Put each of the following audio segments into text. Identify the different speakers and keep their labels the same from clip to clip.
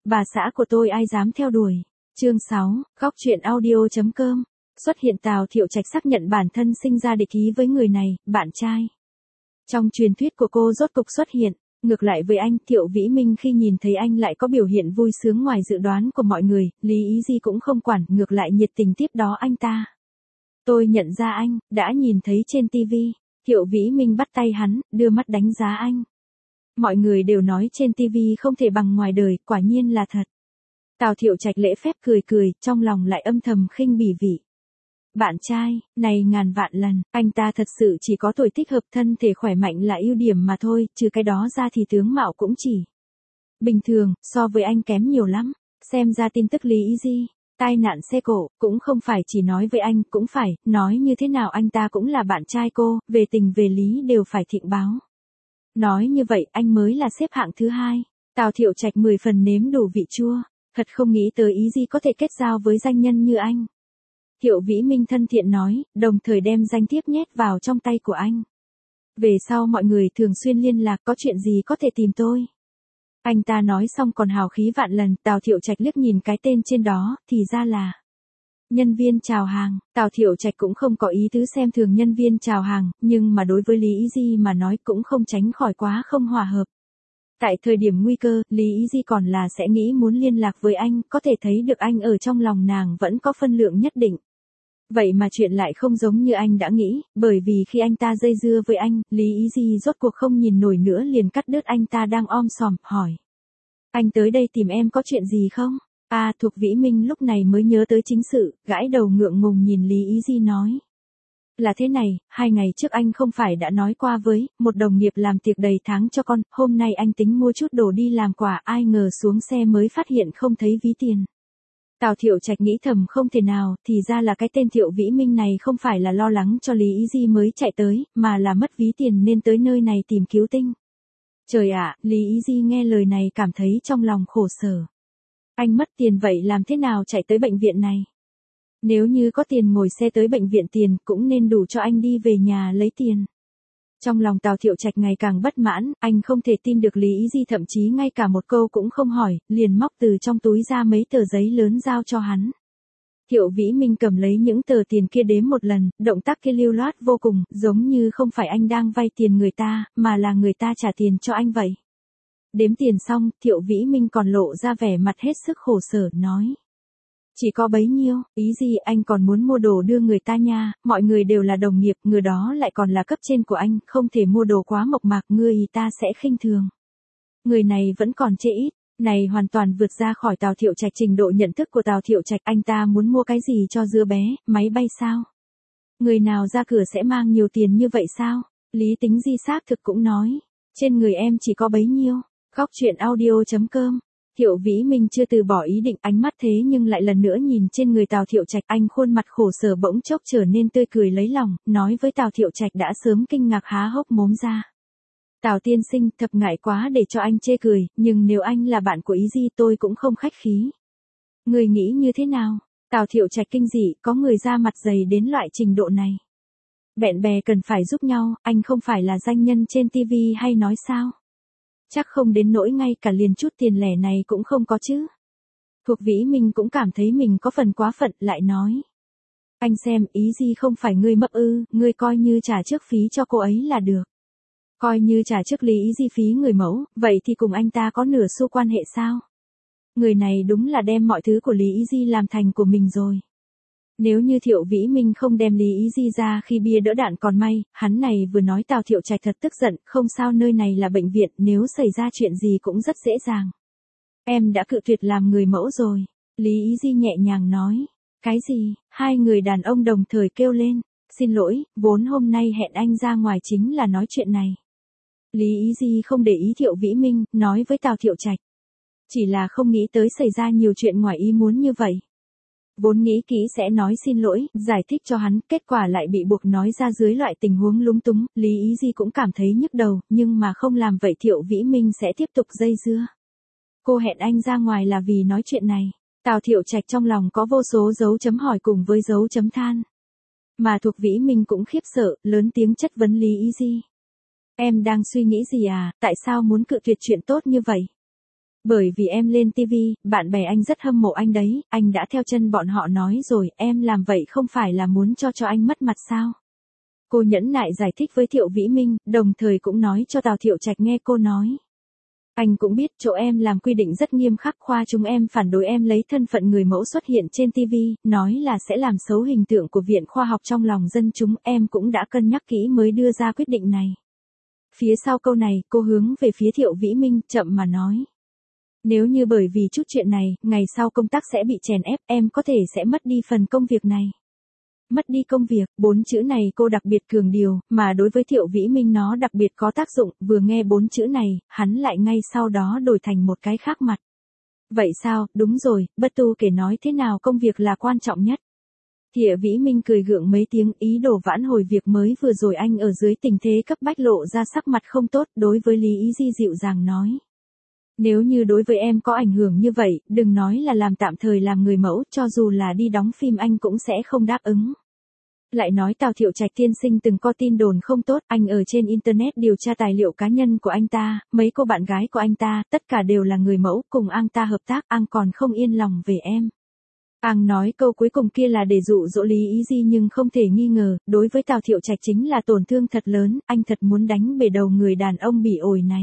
Speaker 1: bà xã của tôi ai dám theo đuổi. Chương 6, góc truyện audio.com. Xuất hiện Tào Thiệu Trạch xác nhận bản thân sinh ra địch ý với người này, bạn trai. Trong truyền thuyết của cô rốt cục xuất hiện, ngược lại với anh, Thiệu Vĩ Minh khi nhìn thấy anh lại có biểu hiện vui sướng ngoài dự đoán của mọi người, Lý Ý Di cũng không quản, ngược lại nhiệt tình tiếp đó anh ta. Tôi nhận ra anh, đã nhìn thấy trên TV. Thiệu Vĩ Minh bắt tay hắn, đưa mắt đánh giá anh. Mọi người đều nói trên TV không thể bằng ngoài đời, quả nhiên là thật. Tào Thiệu Trạch lễ phép cười cười, trong lòng lại âm thầm khinh bỉ vị. Bạn trai, này ngàn vạn lần, anh ta thật sự chỉ có tuổi thích hợp, thân thể khỏe mạnh là ưu điểm mà thôi, trừ cái đó ra thì tướng mạo cũng chỉ bình thường, so với anh kém nhiều lắm. Xem ra tin tức Lý Ý Di tai nạn xe cộ, cũng không phải chỉ nói với anh, cũng phải, nói như thế nào anh ta cũng là bạn trai cô, về tình về lý đều phải thịnh báo. Nói như vậy anh mới là xếp hạng thứ hai. Tào Thiệu Trạch 10 phần nếm đủ vị chua, thật không nghĩ tới Ý Di có thể kết giao với danh nhân như anh. Thiệu Vĩ Minh thân thiện nói, đồng thời đem danh thiếp nhét vào trong tay của anh. Về sau mọi người thường xuyên liên lạc, có chuyện gì có thể tìm tôi. Anh ta nói xong còn hào khí vạn lần. Tào Thiệu Trạch liếc nhìn cái tên trên đó, thì ra là nhân viên chào hàng. Tào Thiệu Trạch cũng không có ý tứ xem thường nhân viên chào hàng, nhưng mà đối với Lý Ý Di mà nói cũng không tránh khỏi quá không hòa hợp. Tại thời điểm nguy cơ, Lý Ý Di còn là sẽ nghĩ muốn liên lạc với anh, có thể thấy được anh ở trong lòng nàng vẫn có phân lượng nhất định. Vậy mà chuyện lại không giống như anh đã nghĩ, bởi vì khi anh ta dây dưa với anh, Lý Ý Di rốt cuộc không nhìn nổi nữa liền cắt đứt anh ta đang om sòm, hỏi. Anh tới đây tìm em có chuyện gì không? Thuộc Vĩ Minh lúc này mới nhớ tới chính sự, gãi đầu ngượng ngùng nhìn Lý Ý Di nói. Là thế này, 2 ngày trước anh không phải đã nói qua với một đồng nghiệp làm tiệc đầy tháng cho con, hôm nay anh tính mua chút đồ đi làm quà, ai ngờ xuống xe mới phát hiện không thấy ví tiền. Tào Thiệu Trạch nghĩ thầm không thể nào, thì ra là cái tên Thiệu Vĩ Minh này không phải là lo lắng cho Lý Ý Di mới chạy tới, mà là mất ví tiền nên tới nơi này tìm cứu tinh. Trời ạ, Lý Ý Di nghe lời này cảm thấy trong lòng khổ sở. Anh mất tiền vậy làm thế nào chạy tới bệnh viện này? Nếu như có tiền ngồi xe tới bệnh viện tiền cũng nên đủ cho anh đi về nhà lấy tiền. Trong lòng Tào Thiệu Trạch ngày càng bất mãn, anh không thể tin được Lý Ý Di thậm chí ngay cả một câu cũng không hỏi, liền móc từ trong túi ra mấy tờ giấy lớn giao cho hắn. Thiệu Vĩ Minh cầm lấy những tờ tiền kia đếm một lần, động tác kia lưu loát vô cùng, giống như không phải anh đang vay tiền người ta, mà là người ta trả tiền cho anh vậy. Đếm tiền xong, Thiệu Vĩ Minh còn lộ ra vẻ mặt hết sức khổ sở, nói. Chỉ có bấy nhiêu, Ý gì anh còn muốn mua đồ đưa người ta nha, mọi người đều là đồng nghiệp, người đó lại còn là cấp trên của anh, không thể mua đồ quá mộc mạc, người ta sẽ khinh thường. Người này vẫn còn chê ít, này hoàn toàn vượt ra khỏi Tào Thiệu Trạch trình độ nhận thức của Tào Thiệu Trạch, anh ta muốn mua cái gì cho đứa bé, máy bay sao? Người nào ra cửa sẽ mang nhiều tiền như vậy sao? Lý Tính Di xác thực cũng nói, trên người em chỉ có bấy nhiêu. Góc truyện audio.com. Thiệu Vĩ Minh chưa từ bỏ ý định, ánh mắt thế nhưng lại lần nữa nhìn trên người Tào Thiệu Trạch, anh khuôn mặt khổ sở bỗng chốc trở nên tươi cười lấy lòng, nói với Tào Thiệu Trạch đã sớm kinh ngạc há hốc mồm ra. Tào tiên sinh, thật ngại quá để cho anh chê cười, nhưng nếu anh là bạn của Ý Di tôi cũng không khách khí. Người nghĩ như thế nào? Tào Thiệu Trạch kinh dị, có người ra mặt dày đến loại trình độ này. Bạn bè cần phải giúp nhau, anh không phải là danh nhân trên TV hay nói sao? Chắc không đến nỗi ngay cả liền chút tiền lẻ này cũng không có chứ. Thuộc Vĩ Minh cũng cảm thấy mình có phần quá phận, lại nói. Anh xem, Ý Di không phải ngươi mập ư, ngươi coi như trả trước phí cho cô ấy là được. Coi như trả trước Lý Ý Di phí người mẫu, vậy thì cùng anh ta có nửa xu quan hệ sao? Người này đúng là đem mọi thứ của Lý Ý Di làm thành của mình rồi. Nếu như Thiệu Vĩ Minh không đem Lý Ý Di ra khi bia đỡ đạn còn may, hắn này vừa nói Tào Thiệu Trạch thật tức giận, không sao nơi này là bệnh viện, nếu xảy ra chuyện gì cũng rất dễ dàng. Em đã cự tuyệt làm người mẫu rồi. Lý Ý Di nhẹ nhàng nói. Cái gì? 2 người đàn ông đồng thời kêu lên. Xin lỗi, vốn hôm nay hẹn anh ra ngoài chính là nói chuyện này. Lý Ý Di không để ý Thiệu Vĩ Minh, nói với Tào Thiệu Trạch. Chỉ là không nghĩ tới xảy ra nhiều chuyện ngoài ý muốn như vậy. Vốn nghĩ kỹ sẽ nói xin lỗi, giải thích cho hắn, kết quả lại bị buộc nói ra dưới loại tình huống lúng túng, Lý Ý Di cũng cảm thấy nhức đầu, nhưng mà không làm vậy Thiệu Vĩ Minh sẽ tiếp tục dây dưa. Cô hẹn anh ra ngoài là vì nói chuyện này. Tào Thiệu Trạch trong lòng có vô số dấu chấm hỏi cùng với dấu chấm than. Mà Thuộc Vĩ Minh cũng khiếp sợ, lớn tiếng chất vấn Lý Ý Di. Em đang suy nghĩ gì à, tại sao muốn cự tuyệt chuyện tốt như vậy? Bởi vì em lên TV, bạn bè anh rất hâm mộ anh đấy, anh đã theo chân bọn họ nói rồi, em làm vậy không phải là muốn cho anh mất mặt sao? Cô nhẫn nại giải thích với Thiệu Vĩ Minh, đồng thời cũng nói cho Tào Thiệu Trạch nghe cô nói. Anh cũng biết chỗ em làm quy định rất nghiêm khắc, khoa chúng em phản đối em lấy thân phận người mẫu xuất hiện trên TV, nói là sẽ làm xấu hình tượng của Viện Khoa học trong lòng dân chúng, em cũng đã cân nhắc kỹ mới đưa ra quyết định này. Phía sau câu này, cô hướng về phía Thiệu Vĩ Minh, chậm mà nói. Nếu như bởi vì chút chuyện này, ngày sau công tác sẽ bị chèn ép, em có thể sẽ mất đi phần công việc này. Mất đi công việc, 4 chữ này cô đặc biệt cường điều, mà đối với Thiệu Vĩ Minh nó đặc biệt có tác dụng, vừa nghe 4 chữ này, hắn lại ngay sau đó đổi thành một cái khác mặt. Vậy sao, đúng rồi, bất tu kể nói thế nào công việc là quan trọng nhất. Thiệu Vĩ Minh cười gượng mấy tiếng, ý đồ vãn hồi việc mới vừa rồi anh ở dưới tình thế cấp bách lộ ra sắc mặt không tốt, đối với Lý Ý Di dịu dàng nói. Nếu như đối với em có ảnh hưởng như vậy, đừng nói là làm tạm thời làm người mẫu, cho dù là đi đóng phim anh cũng sẽ không đáp ứng. Lại nói Tào Thiệu Trạch tiên sinh từng có tin đồn không tốt, anh ở trên internet điều tra tài liệu cá nhân của anh ta, mấy cô bạn gái của anh ta, tất cả đều là người mẫu, cùng anh ta hợp tác, anh còn không yên lòng về em. Anh nói câu cuối cùng kia là để dụ dỗ Lý Ý Di nhưng không thể nghi ngờ, đối với Tào Thiệu Trạch chính là tổn thương thật lớn, anh thật muốn đánh bể đầu người đàn ông bỉ ổi này.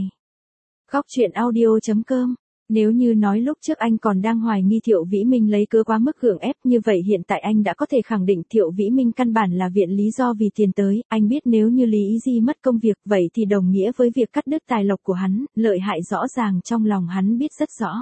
Speaker 1: Góc truyện audio.com. Nếu như nói lúc trước anh còn đang hoài nghi Thiệu Vĩ Minh lấy cớ quá mức gượng ép, như vậy hiện tại anh đã có thể khẳng định Thiệu Vĩ Minh căn bản là viện lý do vì tiền tới, anh biết nếu như Lý Ý Di mất công việc vậy thì đồng nghĩa với việc cắt đứt tài lộc của hắn, lợi hại rõ ràng trong lòng hắn biết rất rõ.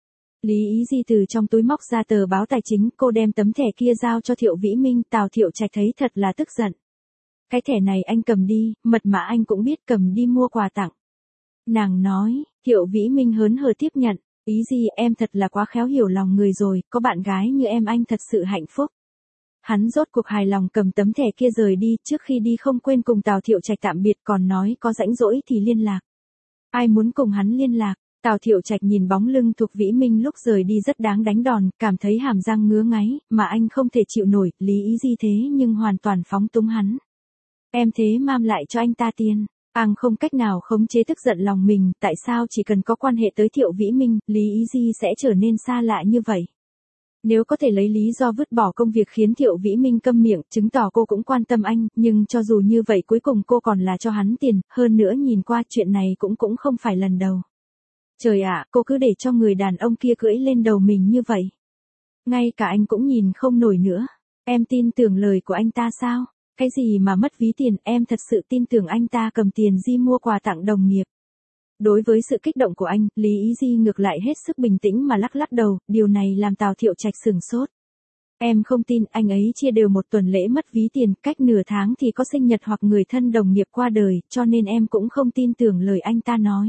Speaker 1: Lý Ý Di từ trong túi móc ra tờ báo tài chính, cô đem tấm thẻ kia giao cho Thiệu Vĩ Minh, Tào Thiệu Trạch thấy thật là tức giận. Cái thẻ này anh cầm đi, mật mã anh cũng biết, cầm đi mua quà tặng. Nàng nói, Thiệu Vĩ Minh hớn hở tiếp nhận, Ý Di em thật là quá khéo hiểu lòng người rồi, có bạn gái như em anh thật sự hạnh phúc. Hắn rốt cuộc hài lòng cầm tấm thẻ kia rời đi, trước khi đi không quên cùng Tào Thiệu Trạch tạm biệt còn nói có rãnh rỗi thì liên lạc. Ai muốn cùng hắn liên lạc? Tào Thiệu Trạch nhìn bóng lưng Thục Vĩ Minh lúc rời đi rất đáng đánh đòn, cảm thấy hàm răng ngứa ngáy, mà anh không thể chịu nổi, Lý Ý Di thế nhưng hoàn toàn phóng túng hắn. Em thế mam lại cho anh ta tiền. Anh không cách nào khống chế tức giận lòng mình, tại sao chỉ cần có quan hệ tới Thiệu Vĩ Minh, Lý Ý Di sẽ trở nên xa lạ như vậy. Nếu có thể lấy lý do vứt bỏ công việc khiến Thiệu Vĩ Minh câm miệng, chứng tỏ cô cũng quan tâm anh, nhưng cho dù như vậy cuối cùng cô còn là cho hắn tiền, hơn nữa nhìn qua chuyện này cũng không phải lần đầu. Trời ạ, cô cứ để cho người đàn ông kia cưỡi lên đầu mình như vậy. Ngay cả anh cũng nhìn không nổi nữa. Em tin tưởng lời của anh ta sao? Cái gì mà mất ví tiền, em thật sự tin tưởng anh ta cầm tiền Di mua quà tặng đồng nghiệp. Đối với sự kích động của anh, Lý Ý Di ngược lại hết sức bình tĩnh mà lắc lắc đầu, điều này làm Tào Thiệu Trạch sửng sốt. Em không tin, anh ấy chia đều một tuần lễ mất ví tiền, cách nửa tháng thì có sinh nhật hoặc người thân đồng nghiệp qua đời, cho nên em cũng không tin tưởng lời anh ta nói.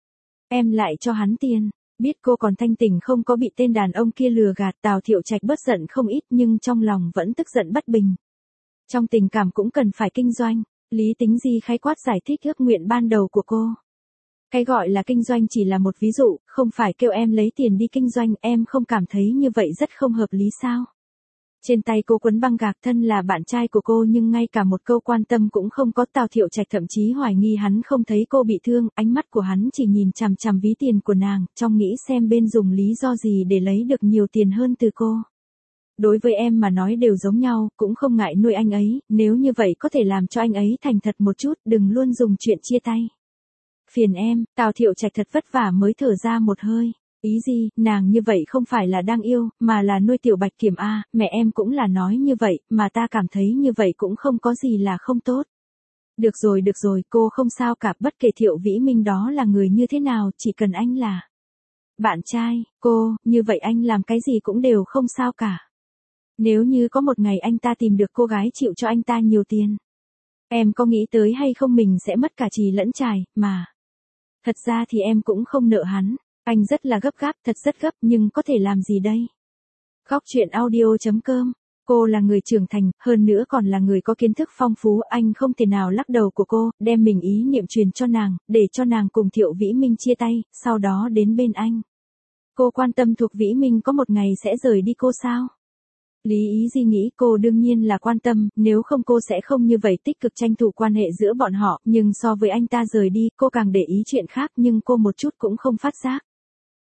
Speaker 1: Em lại cho hắn tiền, biết cô còn thanh tỉnh không có bị tên đàn ông kia lừa gạt, Tào Thiệu Trạch bớt giận không ít nhưng trong lòng vẫn tức giận bất bình. Trong tình cảm cũng cần phải kinh doanh, Lý Tính Di khái quát giải thích ước nguyện ban đầu của cô. Cái gọi là kinh doanh chỉ là một ví dụ, không phải kêu em lấy tiền đi kinh doanh, em không cảm thấy như vậy rất không hợp lý sao? Trên tay cô quấn băng gạc, thân là bạn trai của cô nhưng ngay cả một câu quan tâm cũng không có. Tào Thiệu Trạch thậm chí hoài nghi hắn không thấy cô bị thương, ánh mắt của hắn chỉ nhìn chằm chằm ví tiền của nàng, trong nghĩ xem bên dùng lý do gì để lấy được nhiều tiền hơn từ cô. Đối với em mà nói đều giống nhau, cũng không ngại nuôi anh ấy, nếu như vậy có thể làm cho anh ấy thành thật một chút, đừng luôn dùng chuyện chia tay. Phiền em, Tào Thiệu Trạch thật vất vả mới thở ra một hơi. Ý gì, nàng như vậy không phải là đang yêu, mà là nuôi tiểu Bạch Kiểm a, mẹ em cũng là nói như vậy, mà ta cảm thấy như vậy cũng không có gì là không tốt. Được rồi, cô không sao cả, bất kể Thiệu Vĩ Minh đó là người như thế nào, chỉ cần anh là bạn trai, cô, như vậy anh làm cái gì cũng đều không sao cả. Nếu như có một ngày anh ta tìm được cô gái chịu cho anh ta nhiều tiền. Em có nghĩ tới hay không mình sẽ mất cả trì lẫn trài, mà. Thật ra thì em cũng không nợ hắn. Anh rất là gấp gáp, thật rất gấp, nhưng có thể làm gì đây? Góc truyện audio.com. Cô là người trưởng thành, hơn nữa còn là người có kiến thức phong phú, anh không thể nào lắc đầu của cô, đem mình ý niệm truyền cho nàng, để cho nàng cùng Thiệu Vĩ Minh chia tay, sau đó đến bên anh. Cô quan tâm Thục Vĩ Minh có một ngày sẽ rời đi cô sao? Lý Ý Di nghĩ cô đương nhiên là quan tâm, nếu không cô sẽ không như vậy tích cực tranh thủ quan hệ giữa bọn họ, nhưng so với anh ta rời đi, cô càng để ý chuyện khác nhưng cô một chút cũng không phát giác.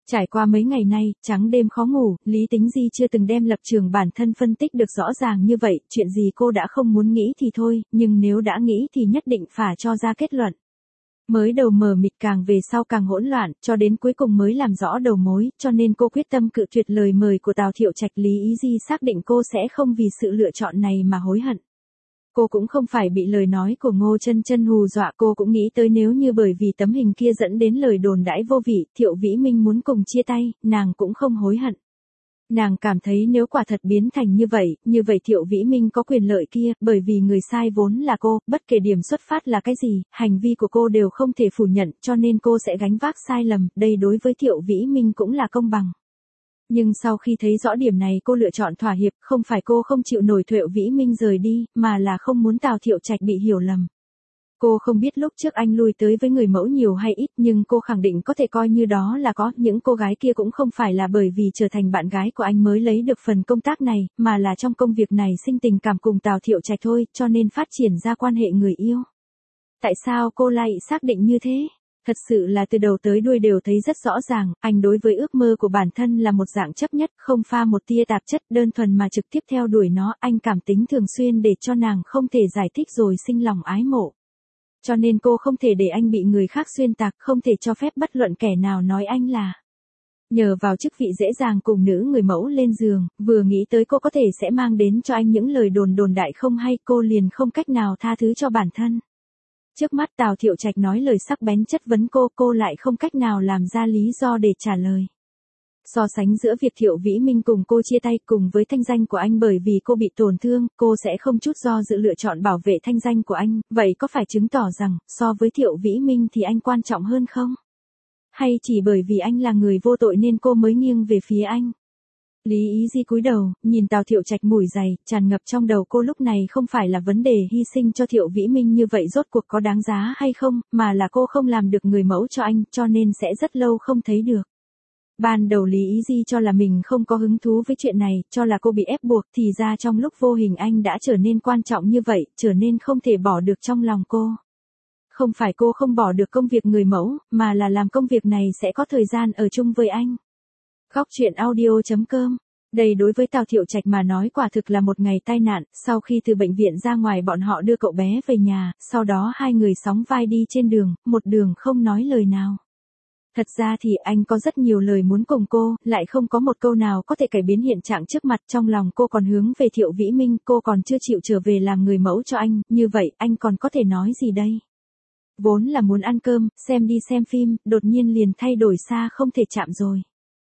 Speaker 1: Trải qua mấy ngày nay, trắng đêm khó ngủ, Lý Tính Di chưa từng đem lập trường bản thân phân tích được rõ ràng như vậy, chuyện gì cô đã không muốn nghĩ thì thôi, nhưng nếu đã nghĩ thì nhất định phải cho ra kết luận. Mới đầu mờ mịt càng về sau càng hỗn loạn, cho đến cuối cùng mới làm rõ đầu mối, cho nên cô quyết tâm cự tuyệt lời mời của Tào Thiệu Trạch. Lý Ý Di xác định cô sẽ không vì sự lựa chọn này mà hối hận. Cô cũng không phải bị lời nói của Ngô Chân Chân hù dọa, cô cũng nghĩ tới nếu như bởi vì tấm hình kia dẫn đến lời đồn đãi vô vị, Thiệu Vĩ Minh muốn cùng chia tay, nàng cũng không hối hận. Nàng cảm thấy nếu quả thật biến thành như vậy Thiệu Vĩ Minh có quyền lợi kia, bởi vì người sai vốn là cô, bất kể điểm xuất phát là cái gì, hành vi của cô đều không thể phủ nhận, cho nên cô sẽ gánh vác sai lầm, đây đối với Thiệu Vĩ Minh cũng là công bằng. Nhưng sau khi thấy rõ điểm này cô lựa chọn thỏa hiệp, không phải cô không chịu nổi Thiệu Vĩ Minh rời đi, mà là không muốn Tào Thiệu Trạch bị hiểu lầm. Cô không biết lúc trước anh lui tới với người mẫu nhiều hay ít, nhưng cô khẳng định có thể coi như đó là có, những cô gái kia cũng không phải là bởi vì trở thành bạn gái của anh mới lấy được phần công tác này, mà là trong công việc này sinh tình cảm cùng Tào Thiệu Trạch thôi, cho nên phát triển ra quan hệ người yêu. Tại sao cô lại xác định như thế? Thật sự là từ đầu tới đuôi đều thấy rất rõ ràng, anh đối với ước mơ của bản thân là một dạng chấp nhất, không pha một tia tạp chất, đơn thuần mà trực tiếp theo đuổi nó, anh cảm tính thường xuyên để cho nàng không thể giải thích rồi sinh lòng ái mộ. Cho nên cô không thể để anh bị người khác xuyên tạc, không thể cho phép bất luận kẻ nào nói anh là nhờ vào chức vị dễ dàng cùng nữ người mẫu lên giường, vừa nghĩ tới cô có thể sẽ mang đến cho anh những lời đồn đại không hay, cô liền không cách nào tha thứ cho bản thân. Trước mắt Tào Thiệu Trạch nói lời sắc bén chất vấn cô lại không cách nào làm ra lý do để trả lời. So sánh giữa việc Thiệu Vĩ Minh cùng cô chia tay cùng với thanh danh của anh bởi vì cô bị tổn thương, cô sẽ không chút do dự lựa chọn bảo vệ thanh danh của anh, vậy có phải chứng tỏ rằng, so với Thiệu Vĩ Minh thì anh quan trọng hơn không? Hay chỉ bởi vì anh là người vô tội nên cô mới nghiêng về phía anh? Lý Ý Di cúi đầu, nhìn Tào Thiệu Trạch mủi dày, tràn ngập trong đầu cô lúc này không phải là vấn đề hy sinh cho Thiệu Vĩ Minh như vậy rốt cuộc có đáng giá hay không, mà là cô không làm được người mẫu cho anh, cho nên sẽ rất lâu không thấy được. Ban đầu Lý Ý Di cho là mình không có hứng thú với chuyện này, cho là cô bị ép buộc, thì ra trong lúc vô hình anh đã trở nên quan trọng như vậy, trở nên không thể bỏ được trong lòng cô. Không phải cô không bỏ được công việc người mẫu, mà là làm công việc này sẽ có thời gian ở chung với anh. Góc truyện audio.com. Đây đối với Tào Thiệu Trạch mà nói quả thực là một ngày tai nạn, sau khi từ bệnh viện ra ngoài bọn họ đưa cậu bé về nhà, sau đó hai người sóng vai đi trên đường, một đường không nói lời nào. Thật ra thì anh có rất nhiều lời muốn cùng cô, lại không có một câu nào có thể cải biến hiện trạng trước mặt, trong lòng cô còn hướng về Thiệu Vĩ Minh, cô còn chưa chịu trở về làm người mẫu cho anh, như vậy anh còn có thể nói gì đây? Vốn là muốn ăn cơm, xem đi xem phim, đột nhiên liền thay đổi xa không thể chạm rồi.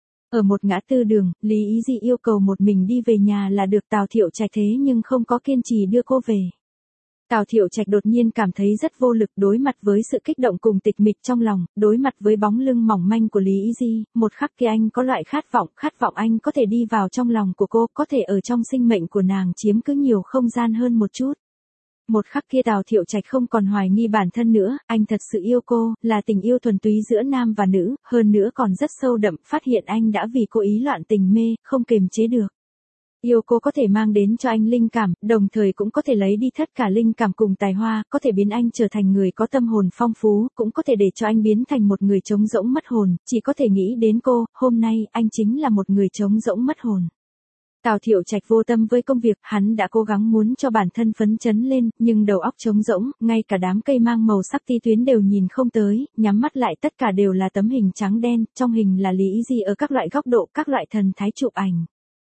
Speaker 1: Ở một ngã tư đường, Lý Ý Di yêu cầu một mình đi về nhà là được, Tào Thiệu Trạch thế nhưng không có kiên trì đưa cô về. Tào Thiệu Trạch đột nhiên cảm thấy rất vô lực đối mặt với sự kích động cùng tịch mịch trong lòng, đối mặt với bóng lưng mỏng manh của Lý Ý Di, một khắc kia anh có loại khát vọng anh có thể đi vào trong lòng của cô, có thể ở trong sinh mệnh của nàng chiếm cứ nhiều không gian hơn một chút. Một khắc kia Tào Thiệu Trạch không còn hoài nghi bản thân nữa, anh thật sự yêu cô, là tình yêu thuần túy giữa nam và nữ, hơn nữa còn rất sâu đậm, phát hiện anh đã vì cô ý loạn tình mê, không kềm chế được. Yêu cô có thể mang đến cho anh linh cảm, đồng thời cũng có thể lấy đi tất cả linh cảm cùng tài hoa, có thể biến anh trở thành người có tâm hồn phong phú, cũng có thể để cho anh biến thành một người trống rỗng mất hồn, chỉ có thể nghĩ đến cô, hôm nay anh chính là một người trống rỗng mất hồn. Tào Thiệu Trạch vô tâm với công việc, hắn đã cố gắng muốn cho bản thân phấn chấn lên, nhưng đầu óc trống rỗng, ngay cả đám cây mang màu sắc ti tuyến đều nhìn không tới, nhắm mắt lại tất cả đều là tấm hình trắng đen, trong hình là Lý Ý Di ở các loại góc độ, các loại thần thái chụp ảnh.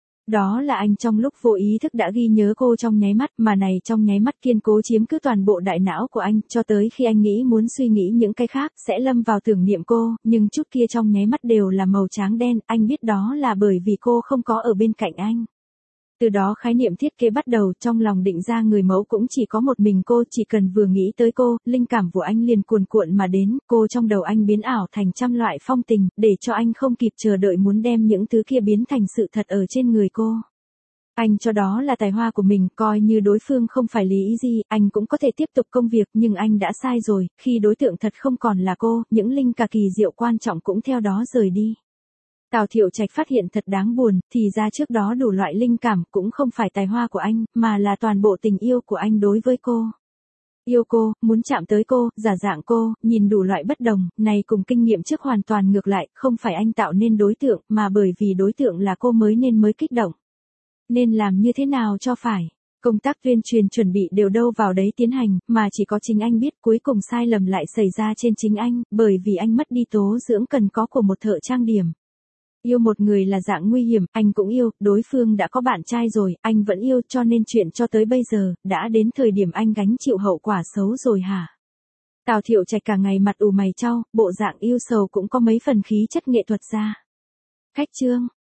Speaker 1: Đó là anh trong lúc vô ý thức đã ghi nhớ cô trong nháy mắt, mà này trong nháy mắt kiên cố chiếm cứ toàn bộ đại não của anh, cho tới khi anh nghĩ muốn suy nghĩ những cái khác, sẽ lâm vào tưởng niệm cô, nhưng chút kia trong nháy mắt đều là màu trắng đen, anh biết đó là bởi vì cô không có ở bên cạnh anh. Từ đó khái niệm thiết kế bắt đầu, trong lòng định ra người mẫu cũng chỉ có một mình cô, chỉ cần vừa nghĩ tới cô, linh cảm của anh liền cuồn cuộn mà đến, cô trong đầu anh biến ảo thành trăm loại phong tình, để cho anh không kịp chờ đợi muốn đem những thứ kia biến thành sự thật ở trên người cô. Anh cho đó là tài hoa của mình, coi như đối phương không phải Lý Ý Di, anh cũng có thể tiếp tục công việc, nhưng anh đã sai rồi, khi đối tượng thật không còn là cô, những linh cả kỳ diệu quan trọng cũng theo đó rời đi. Tào Thiệu Trạch phát hiện thật đáng buồn, thì ra trước đó đủ loại linh cảm cũng không phải tài hoa của anh, mà là toàn bộ tình yêu của anh đối với cô. Yêu cô, muốn chạm tới cô, giả dạng cô, nhìn đủ loại bất đồng, này cùng kinh nghiệm trước hoàn toàn ngược lại, không phải anh tạo nên đối tượng, mà bởi vì đối tượng là cô mới kích động. Nên làm như thế nào cho phải? Công tác tuyên truyền chuẩn bị đều đâu vào đấy tiến hành, mà chỉ có chính anh biết cuối cùng sai lầm lại xảy ra trên chính anh, bởi vì anh mất đi tố dưỡng cần có của một thợ trang điểm. Yêu một người là dạng nguy hiểm, anh cũng yêu, đối phương đã có bạn trai rồi, anh vẫn yêu cho nên chuyện cho tới bây giờ, đã đến thời điểm anh gánh chịu hậu quả xấu rồi hả? Tào Thiệu Trạch cả ngày mặt ủ mày chau, bộ dạng yêu sầu cũng có mấy phần khí chất nghệ thuật ra. Khách trương,